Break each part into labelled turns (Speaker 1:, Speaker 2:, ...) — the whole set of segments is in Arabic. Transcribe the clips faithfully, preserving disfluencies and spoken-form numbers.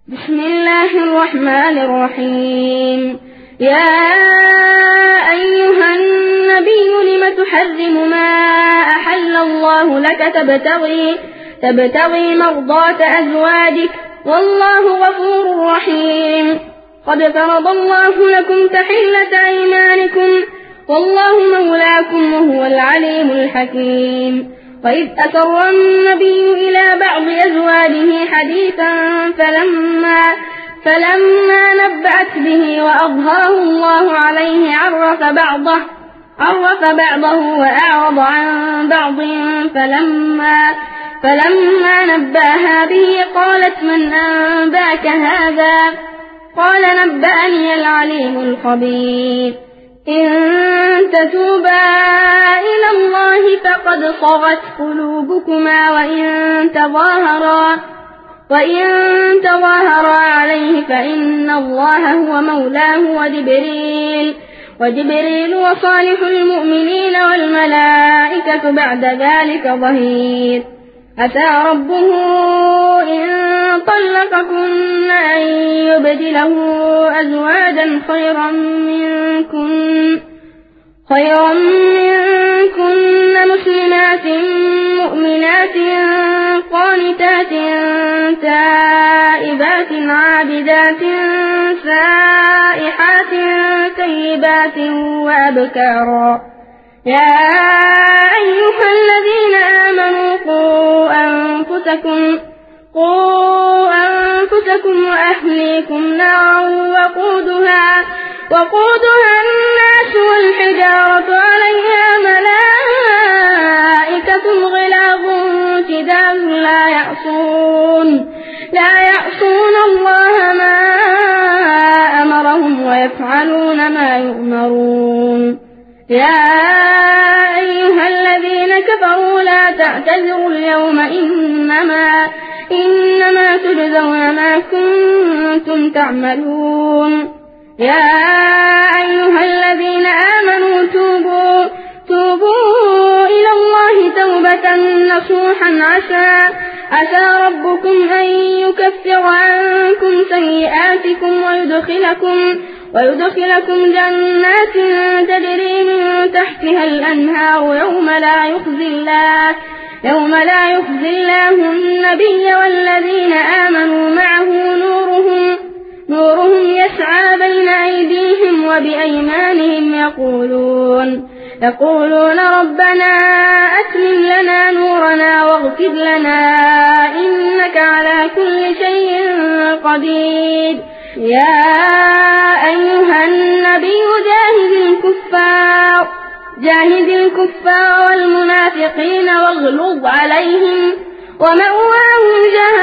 Speaker 1: بسم الله الرحمن الرحيم. يا أيها النبي لم تحرم ما أحل الله لك تبتغي, تبتغي مرضات أزواجك والله غفور رحيم. قد فرض الله لكم تحلة أيمانكم والله مولاكم وهو العليم الحكيم. وإذ أسر النبي إلى بعض أزواجه حديثا فلما, فلما نبأت به وأظهره الله عليه عرف بعضه, عرف بعضه وأعرض عن بعض فلما, فلما نبأها به قالت من أنباك هذا؟ قال نبأني العليم الخبير. إن تتوبا إلى الله فقد صغت قلوبكما وإن تظاهرا, وإن تظاهرا عليه فإن الله هو مولاه وجبريل, وجبريل وصالح المؤمنين والملائكة بعد ذلك ظهير. أتى ربه إن طلقكن أن يبدله أزواجا خيرا منكن, خيرا منكن مسلمات مؤمنات قانتات تائبات عابدات سائحات طيبات وأبكارا. يا أيها الذين آمنوا قوا أنفسكم, قوا أنفسكم وأهليكم نارا وقودها, وقودها الناس والحجارة عليها ملائكة غلاظ شداد لا يعصون, لا يعصون الله ما أمرهم ويفعلون ما يؤمرون. يا أيها الذين كفروا لا تعتذروا اليوم إنما, إنما تجزون ما كنتم تعملون. يا أيها الذين آمنوا توبوا, توبوا إلى الله توبة نصوحا عسى, عسى ربكم أن يكفر عنكم سيئاتكم ويدخلكم, ويدخلكم جنات تجري من تحتها الأنهار يوم لا يخزي الله, يوم لا يخزي الله النبي والذين آمنوا معه نورهم, نورهم يسعى بين أيديهم وبأيمانهم يقولون, يقولون ربنا أتمم لنا نورنا واغفر لنا إنك على كل شيء قدير. يا أيها النبي جاهد الكفار, جاهد الكفار والمنافقين واغلظ عليهم ومأواهم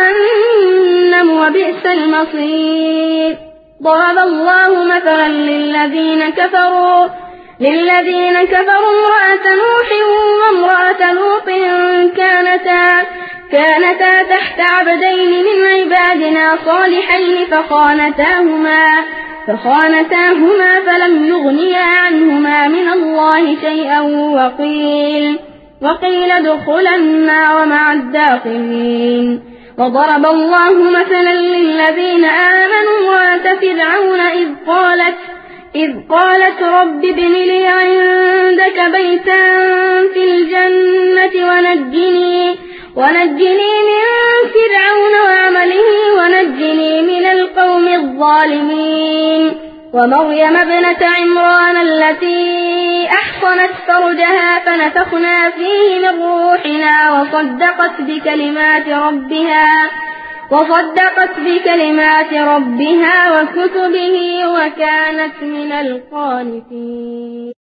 Speaker 1: جهنم وبئس المصير. ضرب الله مثلا للذين كفروا, للذين كفروا امرأة نوح وامرأة لوط كانتا, كانتا تحت عبدين من عبادنا صالحين فخانتاهما, فخانتاهما فلم يغنيا عنهما من الله شيئا وقيل, وقيل ادخلا النار مع الداخلين. وضرب الله مثلا للذين آمنوا امرأة فرعون إذ قالت, إذ قالت رب ابن لي عندك بيتا في الجنة ونجني, ونجني من فرعون وعمله ونجني من القوم الظالمين. ومريم ابنة عمران التي أحصنت فرجها فنفخنا فيه من روحنا وصدقت بكلمات ربها, وصدقت بكلمات ربها وكتبه وكانت من القانتين.